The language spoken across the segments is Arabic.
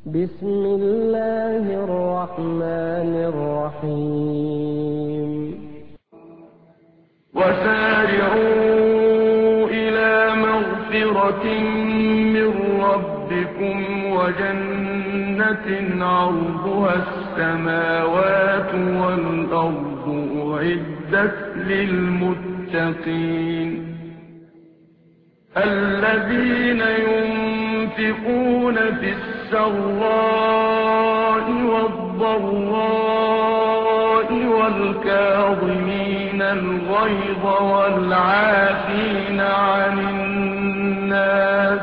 بسم الله الرحمن الرحيم. وسارعوا إلى مغفرة من ربكم وجنة عرضها السماوات والأرض أعدت للمتقين الذين ينفقون في السراء والضراء والكاظمين الغيظ والعافين عن الناس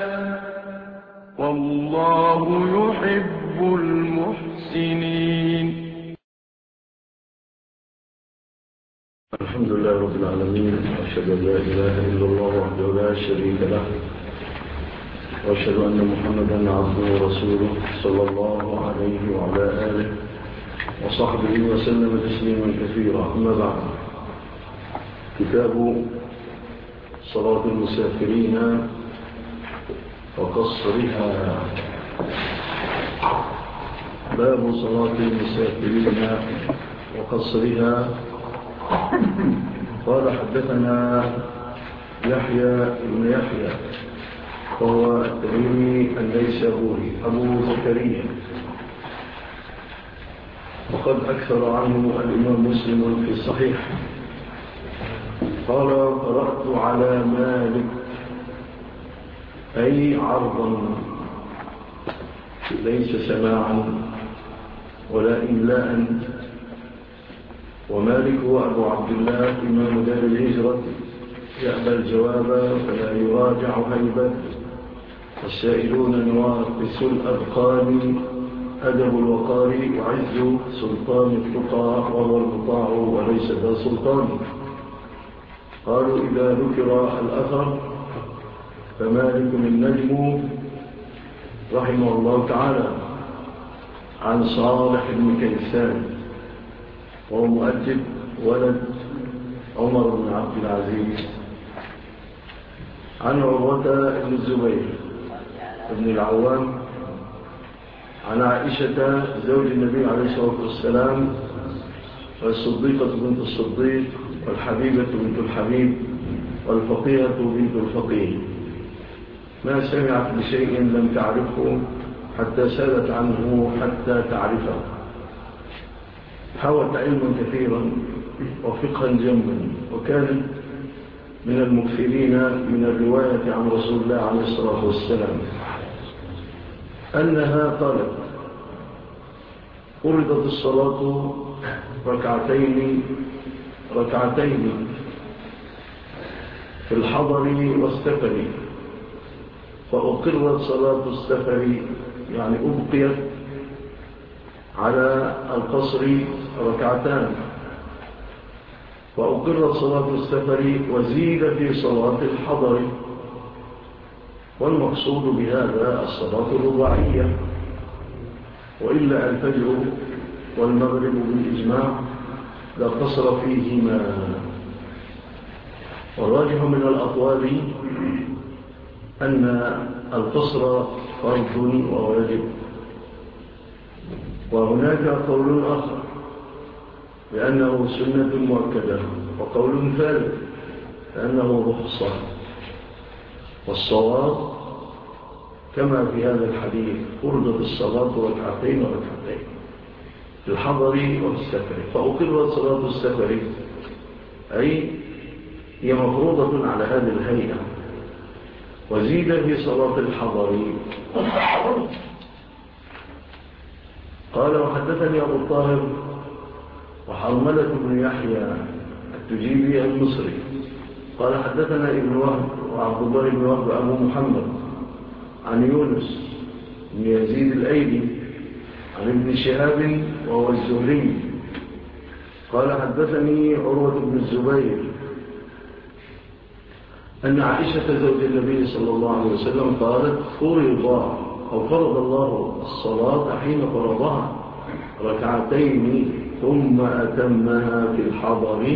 والله يحب المحسنين. الحمد لله رب العالمين، وأشهد أن لا إله إلا الله وحده لا شريك له، وأشهد أن محمدا عبده ورسوله صلى الله عليه وعلى آله وصحبه وسلم تسليما كثيرا. أما بعد، كتاب صلاة المسافرين وقصرها. باب صلاة المسافرين وقصرها. قال حدثنا يحيى بن يحيى وهو التميمي النيسابوري أبو زكريا، وقد أكثر عنه الإمام مسلم في الصحيح. قال قرأت على مالك، أي عرضا ليس سماعا ولا إملاء. ومالك هو أبو عبد الله إمام دار الهجرة، يأبى الجواب ولا يراجع هيبة، والسائلون نواقص الأذقان، أدب الوقار وعز سلطان التقى، وهو المطاع وليس ذا سلطان. قالوا إذا ذكر الأثر فمالك النجم رحمه الله تعالى عن صالح بن كيسان، وهو مؤدب ولد عمر بن عبد العزيز، عن عروة بن الزبير بن العوام، عن عائشة زوج النبي عليه الصلاة والسلام، والصديقة بنت الصديق، والحبيبة بنت الحبيب، والفقيهة بنت الفقيه، ما سمعت بشيء لم تعرفه حتى سألت عنه حتى تعرفه. حوت علما كثيرا وفقها جما، وكانت من المكثرين من الرواية عن رسول الله عليه الصلاة والسلام أنها قالت: فرضت الصلاة ركعتين في الحضر والسفر، فأقرت صلاة السفر، يعني أبقيت على القصر ركعتان، وأقرت صلاة السفر وزيد في صلاة الحضر. والمقصود بهذا الصلاة الرباعية، وإلا الفجر والمغرب بالإجماع لا قصر فيهما. والراجح من الأقوال أن القصر فرض وواجب. وهناك قول آخر بأنه سنة مؤكدة، وقول ثالث بأنه رخصة. والصواب كما في هذا الحديث: فرضت الصلاة ركعتين في الحضر والسفر، فأقرت صلاة السفر، أي هي مفروضة على هذه الهيئة، وزيد في صلاة الحضر. قال: وحدثني أبو الطاهر وحرملة بن يحيى التجيبي المصري قال: حدثنا ابن وهب وعبد الله بن وهب أبو محمد عن يونس بن يزيد الأيلي عن ابن شهاب وهو الزهري قال: حدثني عروة بن الزبير أن عائشة زوج النبي صلى الله عليه وسلم قالت: فرض الله الصلاة حين فرضها ركعتين ثم أتمها في الحضر،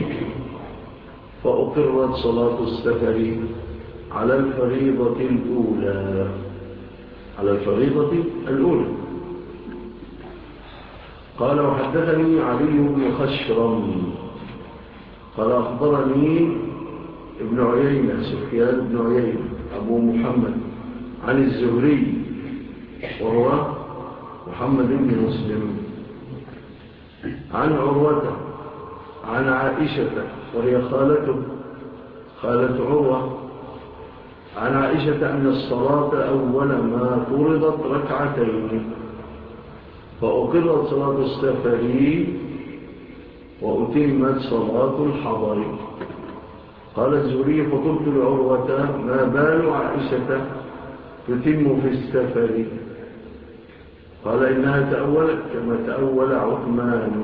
فأقرت صلاة السفر على الفريضة الأولى. قال وحدثني علي بن خشرم قال أخبرني ابن عيينة سفيان بن عيينة أبو محمد عن الزهري وهو محمد بن مسلم عن عروة عن عائشة وهي خالة عروة عن عائشة أن الصلاة أول ما فرضت ركعتين فأقرت صلاة السفر وأتمت صلاة الحضر. قال الزهري فقلت لعروة ما بال عائشة تتم في السفر؟ قال إنها تأولت كما تأول عثمان،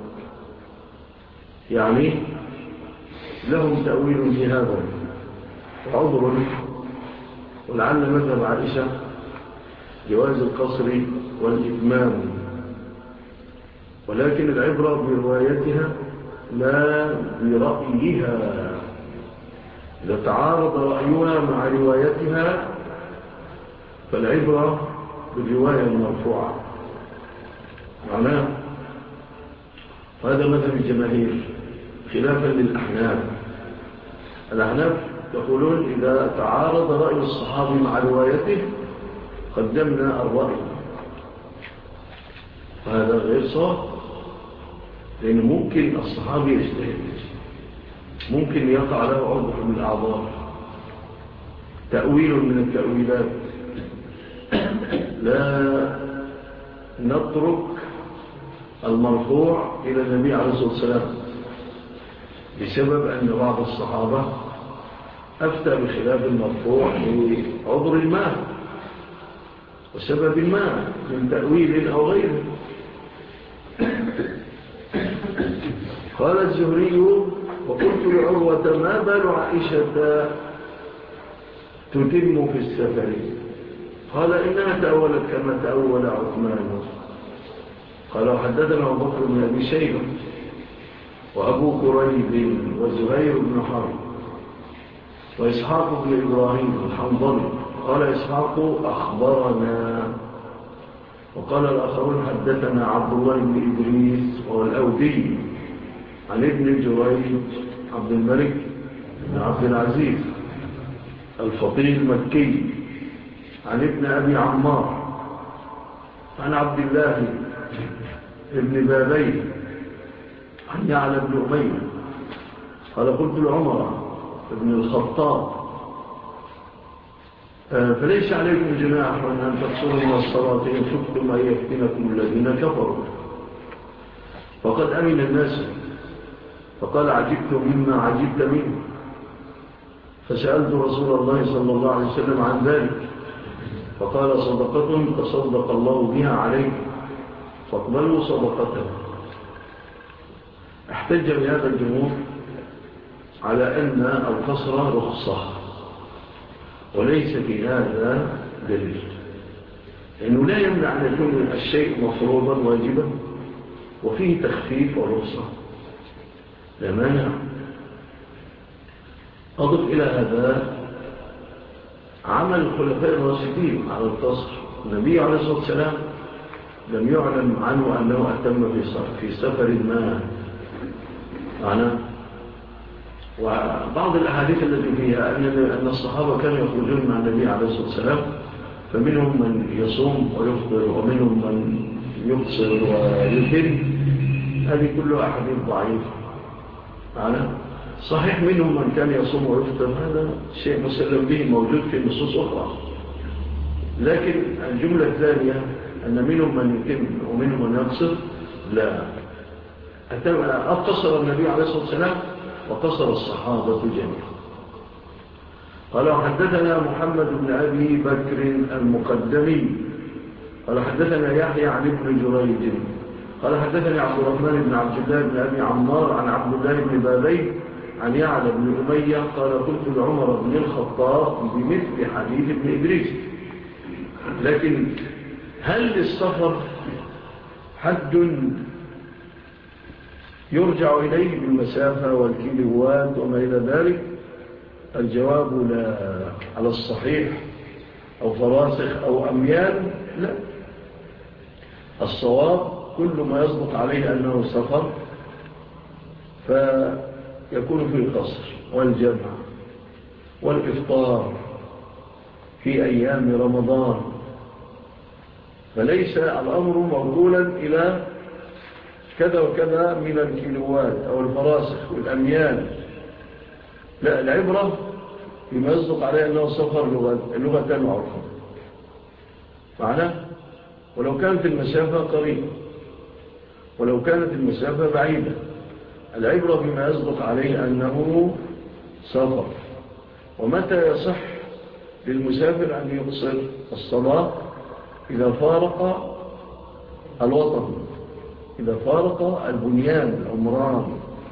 يعني لهم تأويل في هذا عذر، ولعل مذهب عائشة جواز القصر والإتمام، ولكن العبرة بروايتها لا برأيها. إذا تعارض رأيها مع روايتها فالعبرة بالرواية المرفوعة معناه. هذا مذهب الجماهير خلافا للأحناف. الأحناف يقولون إذا تعارض رأي الصحابي مع روايته قدمنا الرأي، وهذا غير صحيح، لأنه ممكن الصحابي يجتهد، ممكن يقع له عذر من الأعذار، تأويل من التأويلات. لا نترك المرفوع إلى النبي عليه الصلاة والسلام بسبب أن بعض الصحابة أفتى بخلاف المرفوع لعذر ما وسبب ما من تأويل أو غيره. قال الزهري وقلت لعروة ما بال عائشة تتم في السفر؟ قال إنها تأولت كما تأول عثمان. قال وحدثنا أبو بكر بن أبي شيبة وأبو كريب وزهير بن حرب وإسحاق بن إبراهيم الحنظلي. قال إسحاق أخبرنا، وقال الآخرون حدثنا عبد الله بن إدريس وهو الأودي عن ابن جريج عبد الملك بن عبد العزيز الفقيه المكي عن ابن أبي عمار عن عبد الله ابن بابين عن يعلى بن أمية قال قلت لعمر ابن الخطاب فليس عليكم جناح أن تقصروا من الصلاة إن خفتم أن يفتنكم الذين كفروا فقد أمن الناس. فقال عجبتم مما عجبت منه، فسألت رسول الله صلى الله عليه وسلم عن ذلك فقال صدقة تصدق الله بها عليكم فاقبلوا صدقته. احتج بهذا الجمهور على أن القصر رخصة، وليس في هذا دليل، لأنه لا يمنع أن يكون الشيء مفروضا واجبا وفيه تخفيف ورخصة، لا مانع. أضف إلى هذا عمل الخلفاء الراشدين على القصر. النبي عليه الصلاة والسلام لم يعلم عنه أنه أتم في سفر ما معنا. وبعض الأحاديث التي فيها أن الصحابة كانوا يخرجون مع النبي عليه الصلاة والسلام، فمنهم من يصوم ويفطر ومنهم من يقصر ويتم، هذه كلها أحاديث ضعيفة معنا. صحيح منهم من كان يصوم ويفطر، هذا شيء مسلم به موجود في نصوص أخرى، لكن الجملة الثانية أن منهم من يتم ومنهم من يقصر، لا. أقصر النبي عليه الصلاة والسلام وقصر الصحابة جميعا. قال وحدثنا محمد بن أبي بكر المقدمي قال حدثنا يحيى عن ابن جريج قال حدثني عبد الرحمن بن عبد الله بن أبي عمار عن عبد الله بن بابين عن يعلى بن أمية قال قلت لعمر بن الخطاب بمثل حديث ابن إدريس. لكن هل للسفر حد يرجع إليه بالمسافة والكيلوات وما إلى ذلك؟ الجواب لا، على الصحيح أو فراسخ أو أميال لا. الصواب كل ما يصدق عليه أنه سفر فيكون في القصر والجمع والإفطار في أيام رمضان. فليس الأمر موكولا إلى كذا وكذا من الكيلوات أو الفراسخ والأميال. لا، العبرة بما يصدق عليه أنه سفر لغة معروفة معناه، ولو كانت المسافة قريبة ولو كانت المسافة بعيدة. العبرة بما يصدق عليه أنه سفر. ومتى يصح للمسافر أن يقصر الصلاة؟ إذا فارق الوطن، إذا فارق البنيان العمران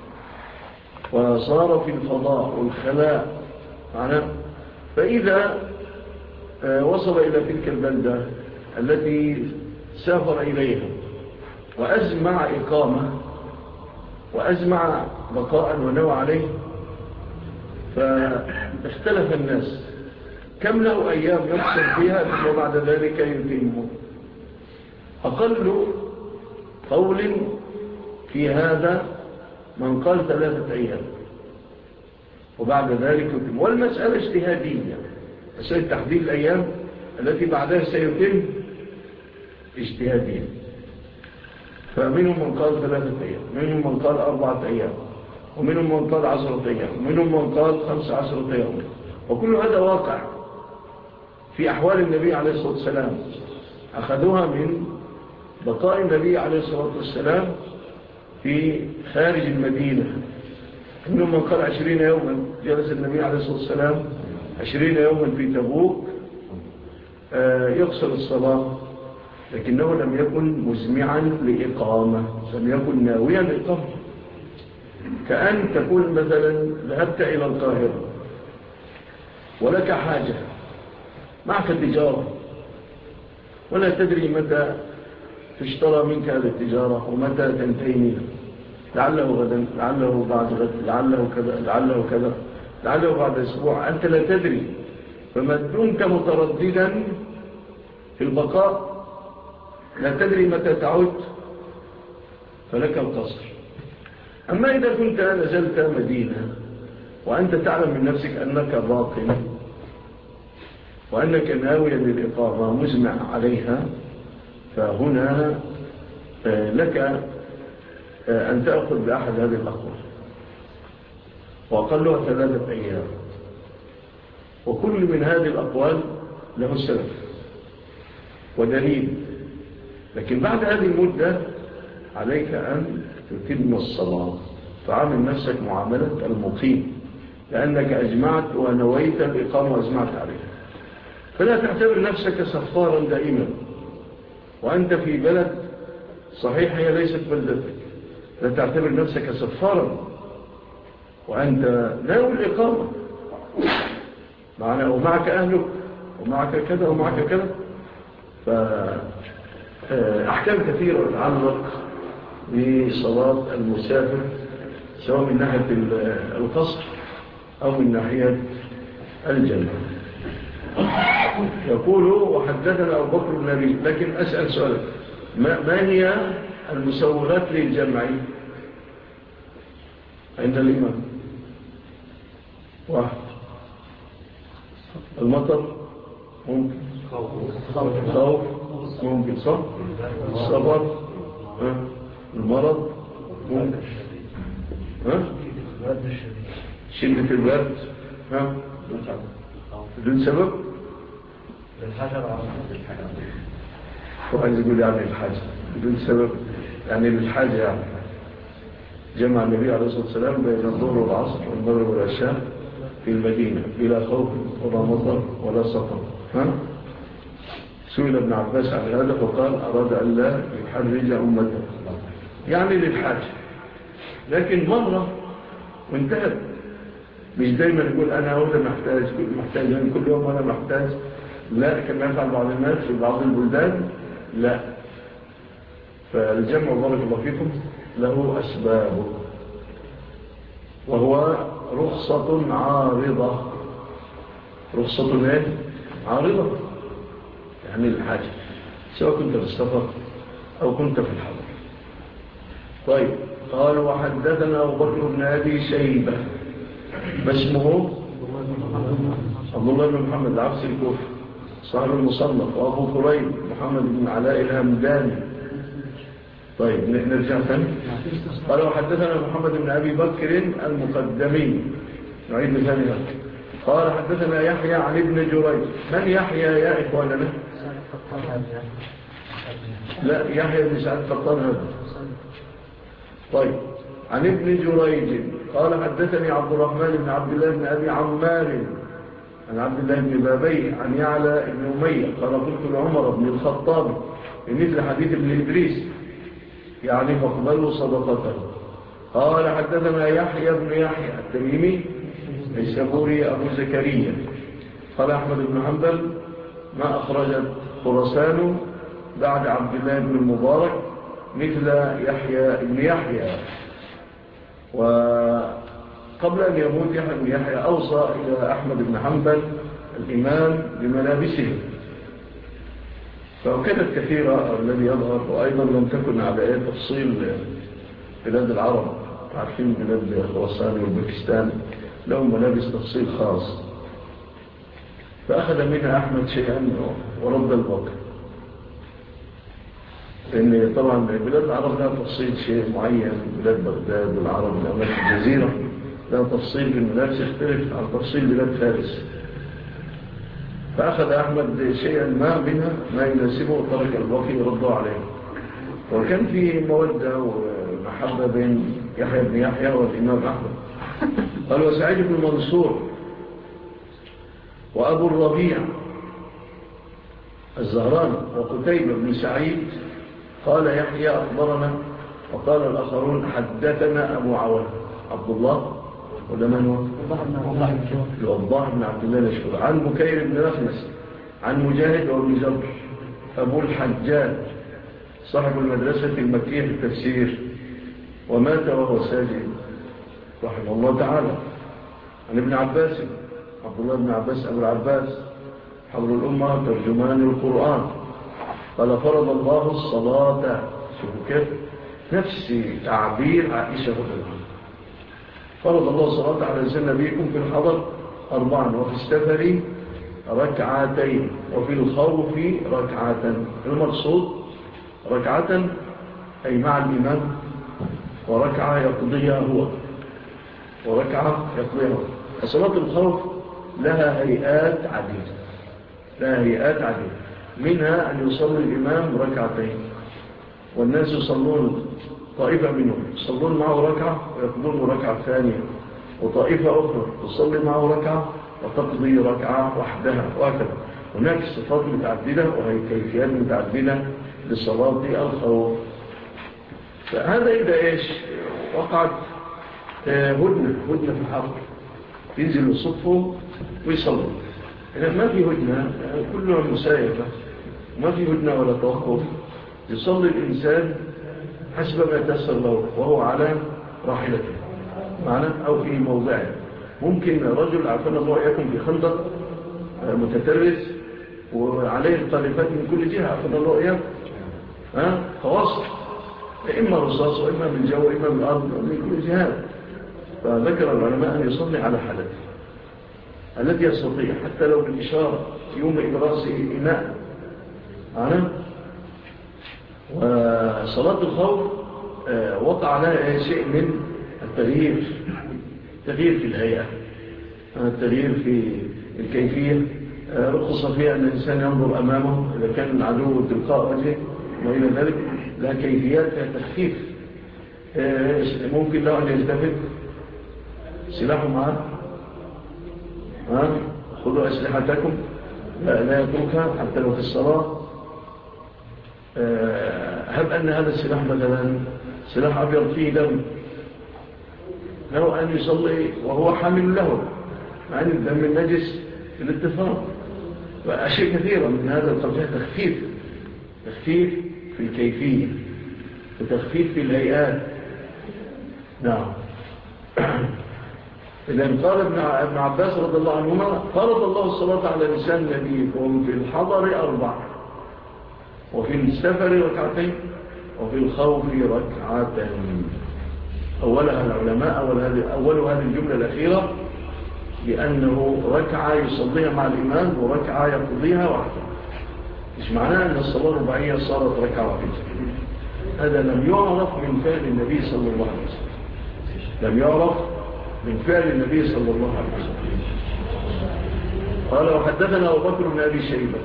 وصار في الفضاء والخلاء معناه. فإذا وصل إلى تلك البلدة التي سافر إليها وأزمع إقامة وأزمع بقاء ونوى عليه، فاختلف الناس كم له أيام يقصر فيها ثم بعد ذلك يتمه. أقل قول في هذا من قال 3 أيام وبعد ذلك يتم. والمسألة اجتهادية، مسألة تحديد الأيام التي بعدها سيتم اجتهادية. فمنهم من قال 3 أيام، منهم من قال 4 أيام، ومنهم من قال 10 أيام، ومنهم من قال 15 أيام. وكل هذا واقع في أحوال النبي عليه الصلاة والسلام، أخذوها من بقاء النبي عليه الصلاة والسلام في خارج المدينة. منهم من قال 20 يوما جلس النبي عليه الصلاة والسلام 20 يوما في تبوك يقصر الصلاة، لكنه لم يكن مزمعا لإقامة، لم يكن ناويا لإقامة. كأن تكون مثلا ذهبت إلى القاهرة ولك حاجة، معك تجارة ولا تدري متى تشترى منك هذه التجارة ومتى تنتهي منها، لعله غدا، لعله بعد غد، لعله كذا، لعله كذا، لعله بعد أسبوع، أنت لا تدري. فما دمت مترددا في البقاء لا تدري متى تعود فلك القصر. أما إذا كنت نزلت مدينة وأنت تعلم من نفسك أنك باق وأنك ناويا للإقامة مزمع عليها، فهنا لك أن تأخذ بأحد هذه الأقوال، وأقلها 3 أيام. وكل من هذه الأقوال له سبب ودليل. لكن بعد هذه المدة عليك أن تتم الصلاة، تعامل نفسك معاملة المقيم، لأنك أجمعت ونويت الإقامة وأجمعت عليها. فلا تعتبر نفسك سفارا دائما وأنت في بلد صحيح هي ليست بلدتك. لا تعتبر نفسك سفارا وأنت ناوي الإقامة معنا ومعك أهلك ومعك كذا ومعك كذا. فأحكام كثيرة تتعلق بصلاة المسافر سواء من ناحية القصر أو من ناحية الجنة. يقول وحدثنا أبو بكر بن نبي. لكن أسأل سؤال، ما هي المسوغات للجمع عند الإمام؟ 1 المطر ممكن، خوف ممكن، صح؟ السفر، المرض ممكن، شدة البرد، بدون سبب، وعايز يقول يعني الحاجة بدون سبب، يعني للحاجة. يعني جمع النبي عليه الصلاة والسلام بين الظهر والعصر والمغرب والعشاء في المدينة بلا خوف ولا مطر ولا سفر. سئل ابن عباس عن هذا فقال أراد أن لا يحرج أمته، يعني للحاجة. لكن مرة وانتهت. مش دايما يقول أنا أولا محتاج يعني كل يوم أنا محتاج، لا، كما يفعل بعض الناس في بعض البلدان. لا، فالجمع بارك الله فيكم له أسبابه، وهو رخصة عارضة. رخصة ايه؟ عارضة، يعني الحاجة، سواء كنت في السفر أو كنت في الحضر. طيب. قال وحدثنا أبو بكر بن أبي شيبة، ما اسمه؟ عبد الله بن محمد العبسي الكوفي صاحب المصنف، وأبو كريب محمد بن علاء الهمداني. طيب نرجع ثاني. قال وحدثنا محمد بن أبي بكر المقدمي، نعيد ثاني. قال حدثنا يحيى عن ابن جريج. من يحيى يا إخواننا؟ لا، يحيى بن سعد قطان هذا. طيب. عن ابن جريج قال حدثني عبد الرحمن بن عبد الله بن أبي عمار عن عبد الله بن بابي عن يعلى بن أمية قال قلت لعمر بن الخطاب بمثل حديث ابن إدريس يعني فاقبلوا صدقته. قال حدثنا يحيى بن يحيى التميمي السبوري أبو زكريا قال أحمد بن حنبل ما أخرجت خراسان بعد عبد الله بن المبارك مثل يحيى بن يحيى. وقبل أن يموت يحيى بن يحيى أوصى إلى أحمد بن حنبل الإمام بملابسه، فكانت كثيرة الذي يظهر. وأيضا لم تكن على تفصيل بلاد العرب، عارفين بلاد خراسان والباكستان لهم ملابس تفصيل خاص، فأخذ منها أحمد شيئا ورد الباقي، لأن طبعا بلاد العرب لها تفصيل شيء معين. بلاد بغداد والعرب والأمريكا الجزيرة لها تفصيل في الملابس يختلف عن تفصيل بلاد فارس. فأخذ أحمد شيئا ما منها ما يناسبه وترك الباقي يرده عليه. وكان في مودة ومحبة بين يحيى بن يحيى والإمام أحمد. قال وسعيد بن منصور وأبو الربيع الزهراني وقتيبة بن سعيد قال يحيى أخبرنا، وقال الآخرون حدثنا أبو عوان عبد الله ولا من هو؟ الوضاح بن عبد الله الأشهر عن بكير بن رخنس عن مجاهد وابن جبر أبو الحجاج صاحب المدرسة المكية في التفسير ومات وهو ساجد رحمه الله تعالى. عن ابن عباس عبد الله بن عباس أبو العباس حبر الأمة ترجمان القرآن قال فرض الله الصلاة. شوفوا كيف نفس تعبير عائشة رضي الله عنها. فرض الله الصلاة على لسان نبيكم في الحضر 4 وفي السفر 2 وفي الخوف 2. المقصود 2 أي مع الإمام، 2 يقضيها هو، 2 يقضيها هو. صلاة الخوف لها هيئات عديدة، منها أن يصلي الإمام 2 والناس يصلون، طائفة منهم يصلون معه 1 ويقضون 2 ثانية، وطائفة أخرى تصلي معه 1 وتقضي 1 وحدها، وهكذا. هناك صفات متعددة وهي كيفيات متعددة لصلاة الخوف. فهذا إذا إيش وقعت هدنة في الحرب ينزل الصفه ويصلي. إذا ما في هدنة كلها مسايفة، ما في هدنة ولا توقف، يصلي الإنسان حسب ما يتأثر له وهو على راحلته معنا أو في موضعه. ممكن رجل عفنا الله يكون في خندق متترس وعليه الطالفات من كل جهة عفنا الله يكون فوسط، إما رصاص وإما من الجو وإما من الأرض ومن كل جهات. فذكر العلماء أن يصلي على حالته التي يستطيع حتى لو بالإشارة يوم إبراسه إناء وصلاة الخوف وقع لها شيء من التغيير في الهيئة، التغيير في الكيفية. رخص فيها أن الإنسان ينظر أمامه إذا كان العدو تلقاء وجهه وإلى ذلك، لها كيفيات فيها تخفيف. ممكن له أن يلتفت سلاحه معه، خذوا أسلحتكم، لا يتركها حتى لو في الصلاة. هب أن هذا السلاح مثلا سلاح أبيض فيه دم، له أن يصلي وهو حامل له مع أن الدم النجس في الاتفاق. وأشياء كثيرة من هذا القضاء تخفيف في الكيفية وتخفيف في الهيئات. نعم. إذن قال ابن عباس رضي الله عنهما فرض الله الصلاة على لسان نبيكم في الحضر 4 وفي السفر 2 وفي الخوف ركعة. أولها العلماء أول هذه الجملة الأخيرة بأنه ركعة يصليها مع الإمام وركعة يقضيها وحده. مش معناه أن الصلاة الرباعية صارت ركعة واحدة. هذا لم يعرف من فعل النبي صلى الله عليه وسلم. لم يعرف من فعل النبي صلى الله عليه وسلم. قال وحدثنا أبو بكر بن أبي شيبة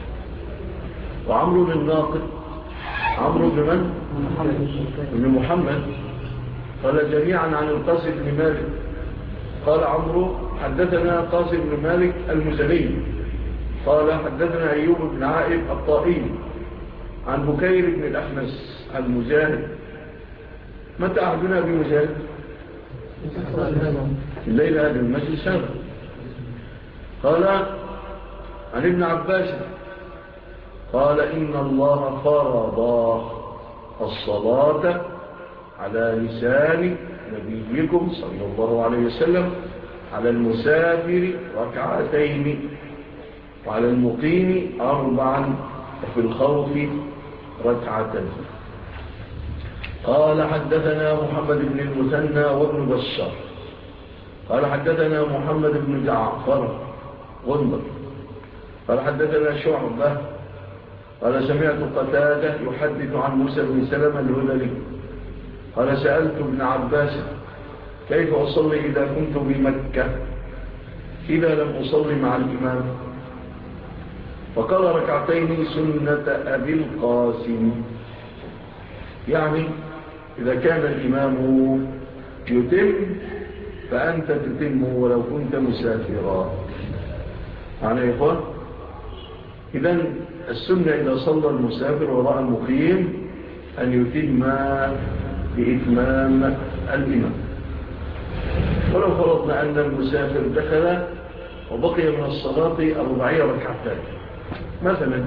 وعمرو الناقد. عمرو بن من؟ بن محمد. قال جميعا عن القاسم بن مالك. قال عمرو حدثنا قاسم بن مالك المزني قال حدثنا أيوب بن عائب الطائي عن بكير بن الأحمس المجاهد. متى أحدنا بمجاهد؟ الليلة هذا المجلس هذا. قال عن ابن عباس قال إن الله فرض الصلاة على لسان نبيكم صلى الله عليه وسلم على المسافر ركعتين وعلى المقيم 4 وفي الخوف ركعة. قال حدثنا محمد بن المثنى وابن بشار قال حدثنا محمد بن جعفر غندر قال حدثنا شعبة قال سمعت قتادة يحدث عن موسى بن سلمة الهذلي قال سألت ابن عباس كيف أصلي إذا كنت بمكة إذا لم أصلي مع الإمام؟ فقال ركعتين سنة أبي القاسم. يعني إذا كان الإمام يتم فأنت تتم ولو كنت مسافرا. يعني يا إخوان إذن السنة إذا صلى المسافر وراء المقيم أن يتم بإتمام الإمام. ولو فرضنا أن المسافر دخل وبقي من الصلاة 4 ركعتين مثلا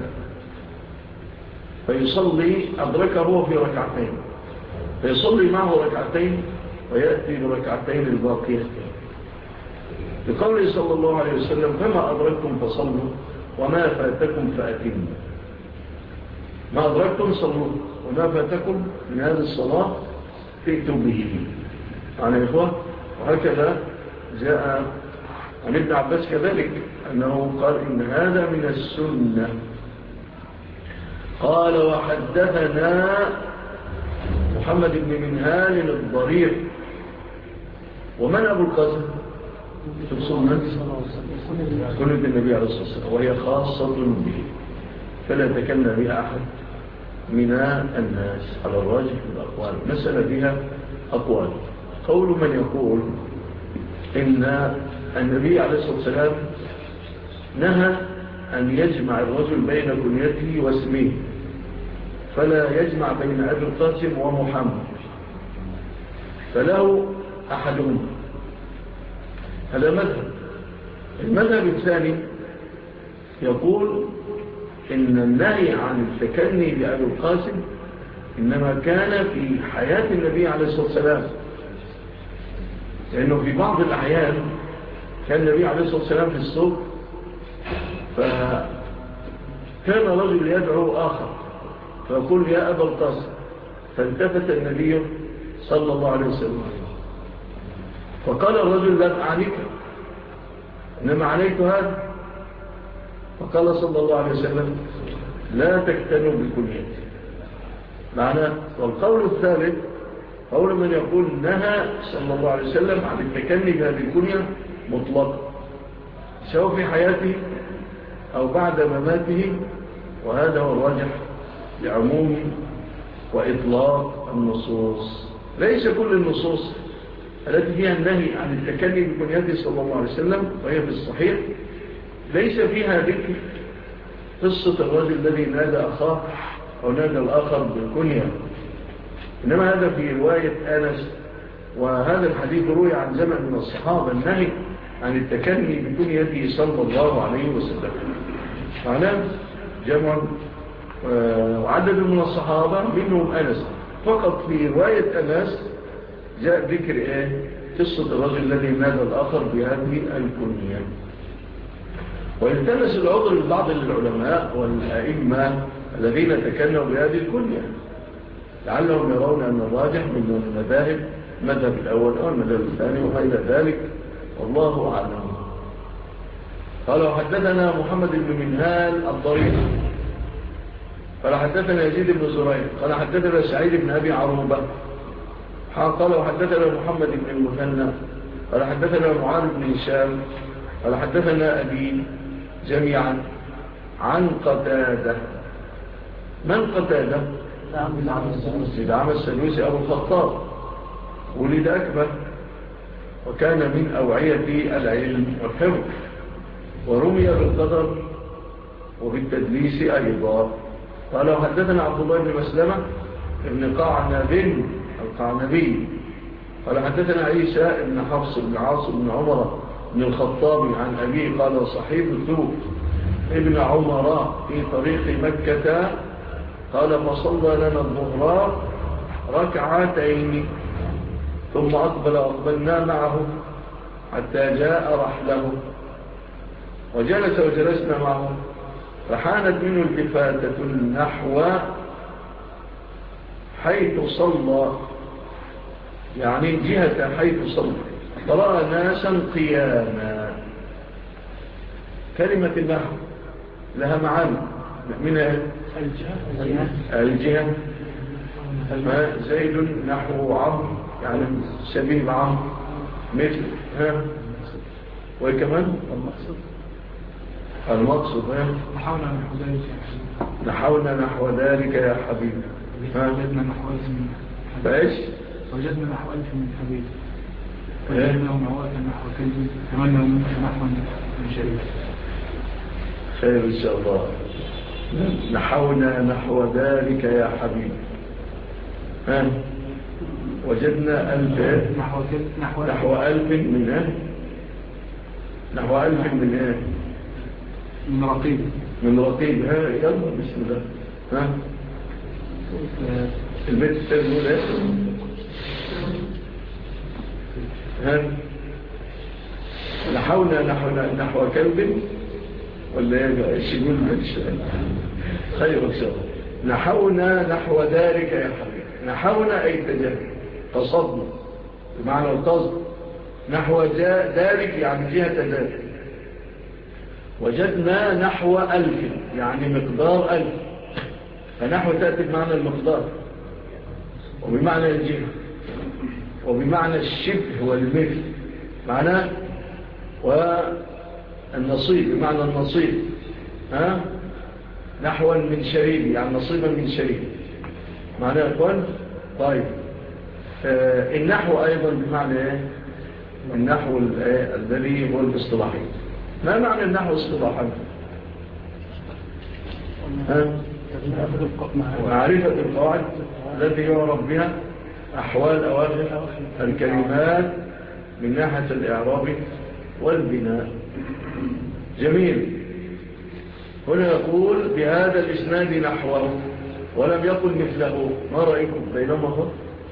فيصلي أدركه في ركعتين فيصلي معه ركعتين ويأتي بركعتين الباقيتين بقوله صلى الله عليه وسلم فما أدركتم فصلوا وما فاتكم فأتموا. ما أدركتم صلوا وما فاتكم من هذه الصلاة فأتوا به. يعني إخوة وهكذا جاء عن ابن عباس كذلك أنه قال إن هذا من السنة. قال وحدثنا محمد بن منهال الضرير. ومن أبو القاسم؟ سنة النبي عليه الصلاة والسلام وهي خاصة به فلا يتكلم بها أحد من الناس على الراجح من الأقوال. مسألة بها أقوال. قول من يقول إن النبي عليه الصلاة والسلام نهى أن يجمع الرجل بين كنيته واسمه فلا يجمع بين أبي القاسم ومحمد فله أحدهم. هذا مذهب. المذهب الثاني يقول إن النهي عن التكني بأبي القاسم إنما كان في حياة النبي عليه الصلاة والسلام لأنه في بعض الأحيان كان النبي عليه الصلاة والسلام في السوق فكان رجل يدعو آخر فيقول يا أبا القاسم فالتفت النبي صلى الله عليه وسلم فقال الرجل لم أعنيك إنما عليك هذا. فقال صلى الله عليه وسلم لا تكتنوا بكنيتي. معنى والقول الثالث قول من يقول نهى صلى الله عليه وسلم عن التكني بهذه الكنية مطلقا سواء في حياته أو بعد مماته وهذا هو الراجح لعموم وإطلاق النصوص. ليس كل النصوص التي فيها النهي عن التكني بكنيته صلى الله عليه وسلم وهي في الصحيح ليس فيها ذكر قصة الرجل الذي نادى أخاه أو نادى الآخر بالكنية إنما هذا في رواية أنس وهذا الحديث روي عن جمع من الصحابة النهي عن التكني بكنيته صلى الله عليه وسلم. معناه جمع وعدد من الصحابة منهم أنس فقط في رواية أنس جاء ذكر قصة الرجل الذي نادى الآخر بهذه الكنية. ويلتمس العذر لبعض العلماء والأئمة الذين تكنوا بهذه الكنية لعلهم يرون أن الراجح من المذاهب المذهب الأول أو المذهب الثاني وما إلى ذلك، والله أعلم. قال وحدثنا محمد بن منهال الضريح قال حدثنا يزيد بن زريع قال حدثنا سعيد بن أبي عروبة قال وحدثنا محمد بن المثنى قال حدثنا معاذ بن هشام قال حدثنا أبي جميعا عن قتادة. من قتادة؟ دعم السدوسي أبو الخطاب، ولد أكبر وكان من أوعية العلم والحفظ، ورمي بالقدر وبالتدليس أيضا. قال وحدثنا عبد الله بن مسلمة ابن قعنبي القعنبي قال حدثنا عيسى بن حفص بن عاصم بن عمر بن الخطاب عن أبيه قال صحيبته ابن عمر في طريق مكة قال فصلى لنا الظهر ركعتين ثم أقبل وأقبلنا معه حتى جاء رحله وجلس وجلسنا معه فحانت منه التفاتة نحو حيث صلى، يعني جهة حيث صلى، فرأى ناسا قياما. كلمة النحو لها معاني منها الجهة زيد نحو عمرو يعني شبيه بعمرو مثل وكمان المقصد نحونا نحو ذلك يا حبيبي. وجدنا نحو ألف من فايش وجدنا نحو ألف من حبيب وجدنا نحو كلب تمنى نحو من شريف. خير إن شاء الله. نحونا نحو ذلك يا حبيب. وجدنا ألف نحو ألف من نحو ألف من من رقيب يلا بسم الله. البيت الثاني نحونا نحو كلب ولا ايش يقول خير ان شاء الله. نحونا نحو ذلك يا حبيبي. نحونا اي تجاه قصدنا بمعنى القصد، نحو ذلك يعني جهة ذلك. وجدنا نحو ألف يعني مقدار ألف، فنحو تأتي بمعنى المقدار وبمعنى الجهة وبمعنى الشبه والمثل معناه، والنصيب بمعنى النصيب نحوا من شريب يعني نصيبا من شريب معناه أخوان. طيب النحو أيضا بمعنى النحو الذي هو الاصطلاحي. ما معنى النحو اصطلاحا؟ معرفة القواعد التي يعرف بها أحوال أواخر الكلمات من ناحية الإعراب والبناء. جميل. هنا يقول بهذا الإسناد نحوه ولم يقل مثله. ما رأيكم بينما فرق؟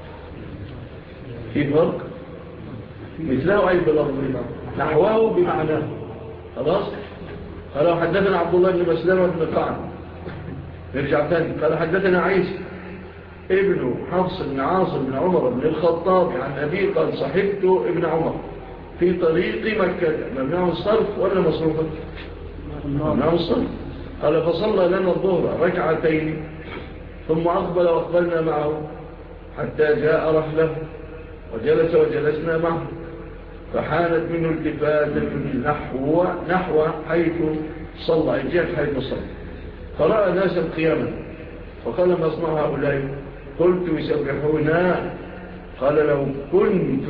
في فرق؟ مثله أي بلغض نحوه بمعناه. خلاص. قال حدثنا عبد الله بن مسلمة بن قعن نرجع ثاني. قال حدثنا عيسى ابن حفص بن عاصم بن عمر بن الخطاب عن أبي قال صحبت ابن عمر في طريق مكة. ممنوع الصرف ولا مصروفة؟ ممنوع الصرف. قال فصلى لنا الظهر ركعتين ثم أقبل وأقبلنا معه حتى جاء رحله وجلس وجلسنا معه فحانت منه التفاتة نحو حيث صلى الجهة حيث صلى. فرأى ناسا قياما فقال ما أصنع هؤلاء؟ قلت يسبحونا. قال لو كنت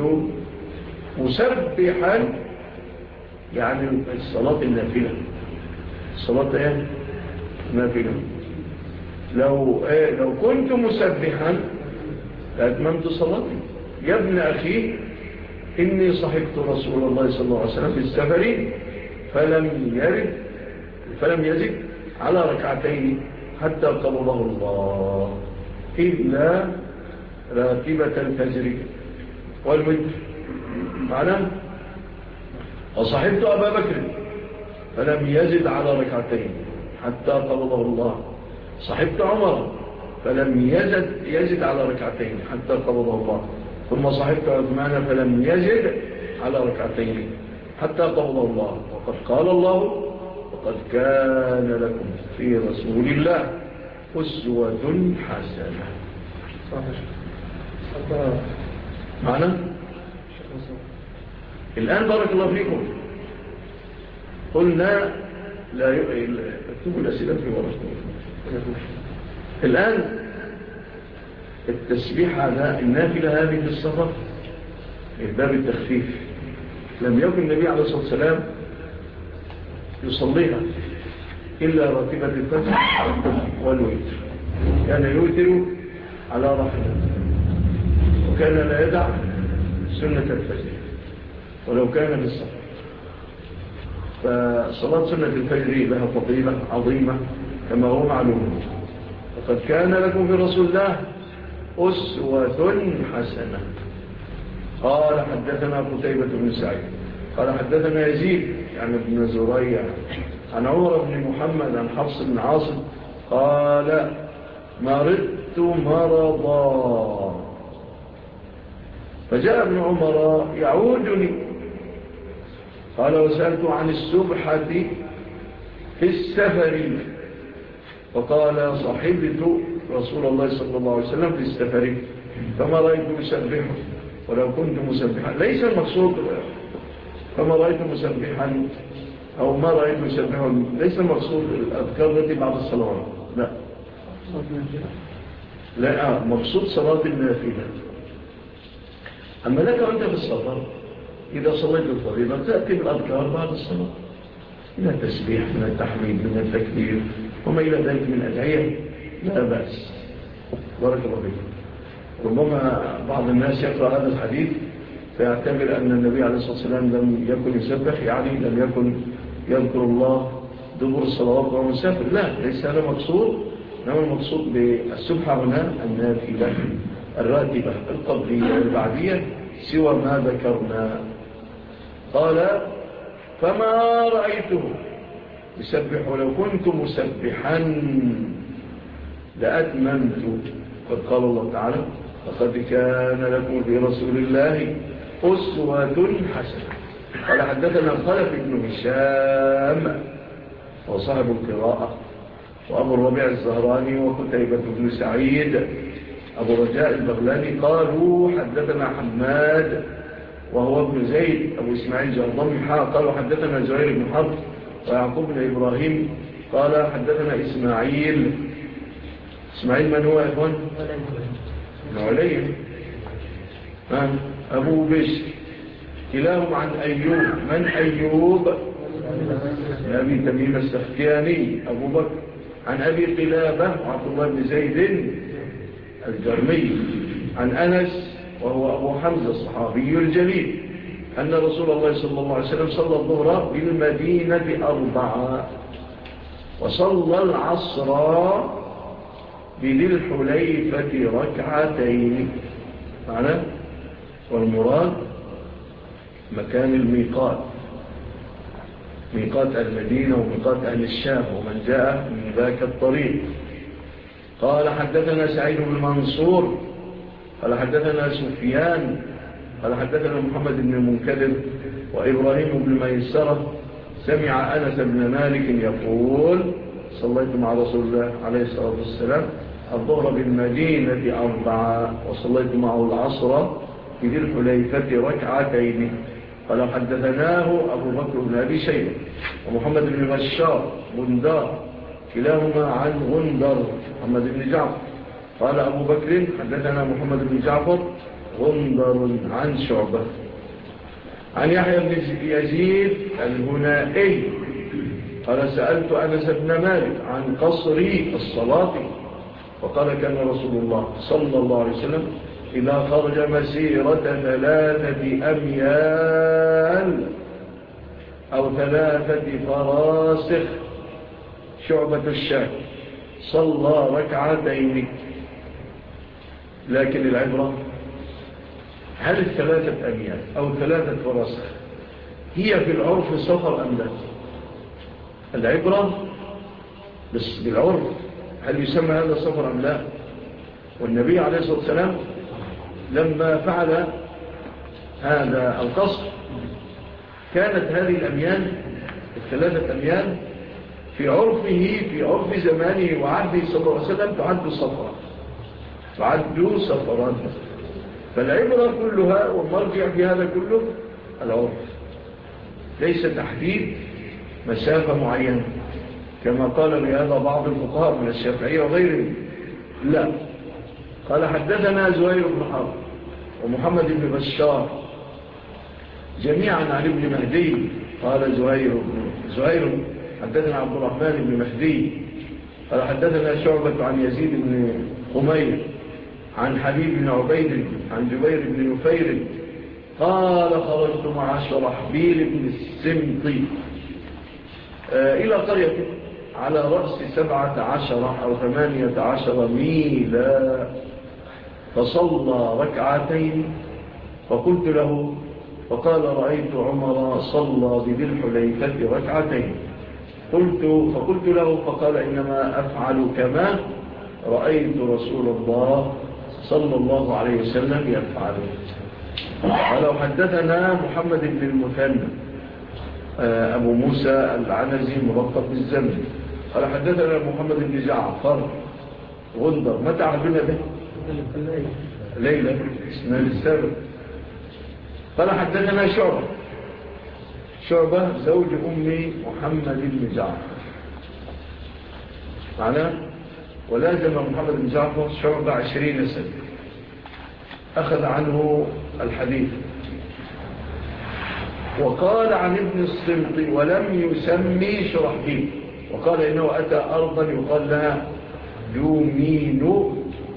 مسبحا يعني الصلاة النافلة الصلاة نافلة لو كنت مسبحا لأتممت صلاتي. يا ابن أخي إني صحبت رسول الله صلى الله عليه وسلم في السفر فلم يزد على ركعتين حتى قبضه الله إلا راتبة الفجر والوتر. معناه وصحبت أبا بكر فلم يزد على ركعتين حتى قبضه الله. صحبت عمر فلم يزد على ركعتين حتى قبضه الله. ثم صحبت عثمان فلم يزد على ركعتين حتى قبضه الله. وقد قال الله: وقد كان لكم في رسول الله أسوة حسنة. معنا؟ الآن بارك الله فيكم قلنا لا اكتبوا الأسئلة في ورقة. الآن التسبيح هذا النافلة هذه في السفر باب التخفيف لم يكن النبي عليه الصلاة والسلام يصليها إلا راتبة الفجر والوتر. كان يوتر على رحمة، وكان لا يدع سنة الفجر ولو كان في السفر. فصلاة سنة الفجر لها فضيلة عظيمة كما هو معلوم. وقد كان لكم في رسول الله أسوة حسنة. قال حدثنا قتيبة بن سعيد قال حدثنا يزيد يعني ابن زريع عن عمر بن محمد عن حفص بن عاصم قال: مرضت مرضا فجاء ابن عمر يعودني، قال: وسألت عن السبحة في السفر، فقال: صحبت رسول الله صلى الله عليه وسلم في السفر فما رأيت مسبحا ولو كنت مسبحا. ليس المقصود فما رأيت مسبحا أو ما رأيت مسبحا، ليس المقصود الأذكار التي بعد الصلاة، لا مقصود صلاة النافلة. أما لك أنت في السفر إذا صليت الفريضة تأتي بالأذكار بعد الصلاة، من التسبيح من التحميد من التكبير وما إلى ذلك من أدعية، لا بأس. بارك الله فيك. ربما بعض الناس يقرأ هذا الحديث فيعتبر أن النبي عليه الصلاة والسلام لم يكن يسبح، يعني لم يكن يذكر الله دبر الصلوات وهو مسافر. لا، ليس هذا مقصود. إنما المقصود بالسبحة هنا النافلة الراتبة القبلية والبعدية سوى ما ذكرنا. قال: فما رأيته يسبح ولو كنت مسبحا لأتممت. قد قال الله تعالى: لقد كان لكم في رسول الله أسوة حسنة. قال حدثنا خلف بن هشام وصاحب القراءة وأبو الربيع الزهراني وقتيبة بن سعيد أبو رجاء البغلاني قالوا حدثنا حماد وهو ابن زيد أبو إسماعيل جهضمي قالوا حدثنا زهير بن حرب ويعقوب بن إبراهيم قال حدثنا إسماعيل من هو يا إخوان؟ علي أبو بشر كلاهم عن أيوب. من أيوب؟ أبي تميم السختياني أبو بكر. عن أبي قلابة وعبد الله بن زيد الجرمي عن أنس وهو أبو حمزة الصحابي الجليل أن رسول الله صلى الله عليه وسلم صلى الظهر بالمدينة 4 وصلى العصر بذي الحليفة 2 معنى. والمراد مكان الميقات، ميقات المدينة وميقات أهل الشام ومن جاء من ذاك الطريق. قال حدثنا سعيد بن منصور قال حدثنا سفيان قال حدثنا محمد بن المنكدر وإبراهيم بن ميسرة سمع أنس بن مالك يقول: صليت مع رسول الله عليه الصلاة والسلام الظهر بالمدينة 4 وصليت معه العصر في ذي الحليفة 2. قال حدثناه أبو بكر بن أبي شيبة ومحمد بن بشار بندار كلاهما عن غندر محمد بن جعفر. قال أبو بكر حدثنا محمد بن جعفر غندر عن شعبة عن يحيى بن يزيد الهنائي قال سألت أنس بن مالك عن قصر الصلاة فقال: كان رسول الله صلى الله عليه وسلم إذا خرج مسيرة 3 أميال أو 3 فراسخ شعبة الشام صلى 2. لكن العبرة هل 3 أميال أو 3 فراسخ هي في العرف سفر أم لا؟ العبرة بس بالعرف هل يسمى هذا سفر أم لا؟ والنبي عليه الصلاة والسلام لما فعل هذا القصر كانت هذه الأميال 3 أميال في عرف زمانه وعهده صلى الله عليه وسلم تعد سفرا. فالعبرة كلها والمرجع في هذا كله العرف، ليس تحديد مسافة معينة كما قال بهذا بعض الفقهاء من الشافعية وغيرهم. لا، قال حدثنا زهير بن حرب ومحمد بن بشار جميعا عن ابن مهدي. قال زهير حدثنا عبد الرحمن بن مهدي قال حدثنا شعبة عن يزيد بن خمير عن حبيب بن عبيد عن جبير بن نفير قال خرجت مع شرحبيل بن السمطي إلى قرية على رأس 17 أو 18 ميلا، فصلى ركعتين فقلت له، فقال رأيت عمر صلى بذي الحليفة ركعتين. فقلت له، فقال إنما أفعل كما رأيت رسول الله صلى الله عليه وسلم يفعل. قال حدثنا محمد بن المثنى أبو موسى العنزي مرقب بالزمن. قال حدثنا محمد بن جعفر غندر. متى عهدنا به؟ ليلة اسنان السابق. قال حدثنا شعبة زوج أمي محمد بن جعفر معناه، ولازم محمد بن جعفر شعبة 20 سنة أخذ عنه الحديث. وقال عن ابن السمطي ولم يسمي شرحبيل، وقال إنه أتى أرضا يقال لها دومينو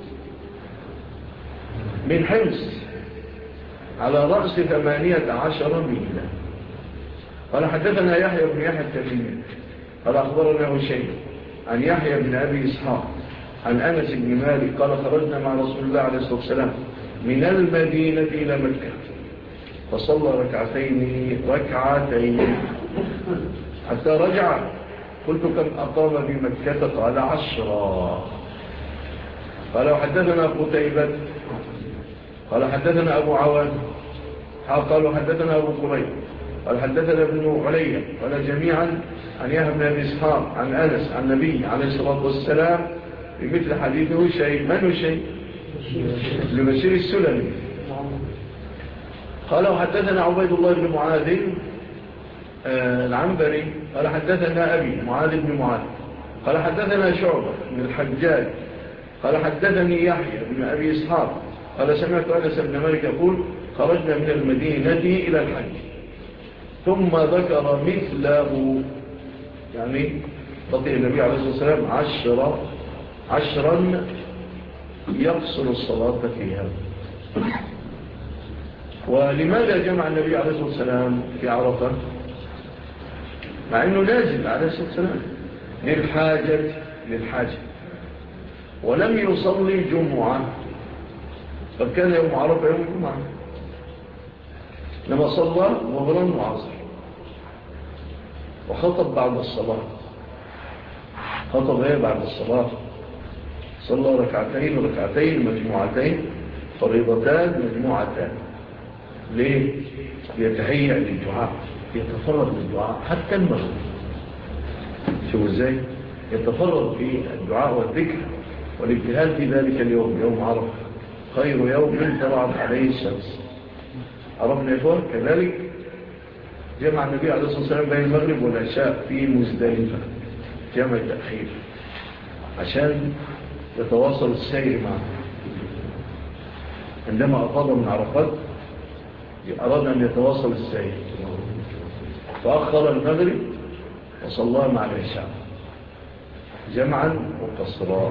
من حمص على رأس 18 ميلا. قال حدثنا يحيى بن يحيى التميمي قال أخبرنا هشيم عن يحيى بن أبي إسحاق عن أنس بن مالك قال خرجنا مع رسول الله عليه الصلاة والسلام من المدينة إلى مكة فصلى ركعتين حتى رجع. قلت كم أقام بمكة؟ قال 10. قال وحدثنا قتيبة قال حدثنا أبو عوان قالوا حدثنا أبو قريب قال حدثنا ابن علي قال جميعا عن يحيى بن أبي إسحاق عن أنس عن النبي عليه الصلاة والسلام بمثل حديثه شيء. من هو شيء؟ لبشير السلمي. قال وحدثنا عبيد الله بن معاذ العنبري قال حدثنا أبي معاذ بن معاذ قال حدثنا شعبة بن الحجاج قال حدثني يحيى بن أبي إسحاق قال سمعت أنس بن مالك يقول خرجنا من المدينة إلى الحج ثم ذكر مثله، يعني تطيع النبي عليه الصلاة والسلام 10 يقصر الصلاة فيها. ولماذا جمع النبي عليه الصلاة والسلام في عرفة مع أنه نازل عليه الصلاة والسلام للحاجة ولم يصلي جمعة، فكان يوم عرفة يوم الجمعة، لما صلى ظهرا وعصر وخطب بعد الصلاة. خطب بعد الصلاة صلى ركعتين مجموعتين فريضتان مجموعتان. ليه؟ يتهيأ للدعاء، يتفرد للدعاء حتى المغرب. شوفوا ازاي يتفرد في الدعاء والذكر والابتهال في ذلك اليوم، يوم عرفة خير يوم طلعت عليه الشمس. عرفنا يا إخوان. كذلك جمع النبي عليه الصلاة والسلام بين المغرب والعشاء في مزدلفة جمع تأخير عشان يتواصل السير معه. عندما أفاض من عرفات أراد أن يتواصل السير فأخر المغرب وصلى مع العشاء جمعا وقصرا.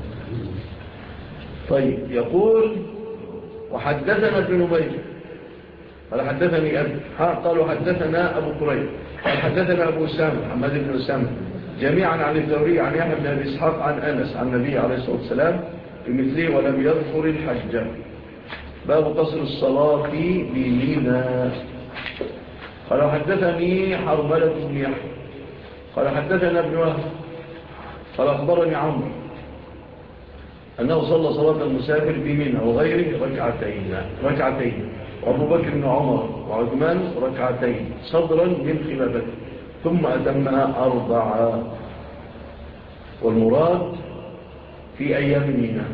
طيب يقول وحدثنا ابن نمير قال حدثني أبي قالوا حدثنا أبو قريب قال حدثنا أبو أسامة محمد بن أسامة جميعا عن الثوري عن يحيى بن أبي إسحاق عن أنس عن النبي عليه الصلاة والسلام بمثله ولم يذكر الحج. باب قصر الصلاة بمينا. قال حدثني حرملة بن يحيى قال حدثنا ابن وهب قال أخبرني عمرو أنه صلى صلاة المسافر بمنى وغيره ركعتين وأبو بكر بن عمر وعثمان ركعتين صدرا من خلافته ثم أتمها 4. والمراد في أيام منى.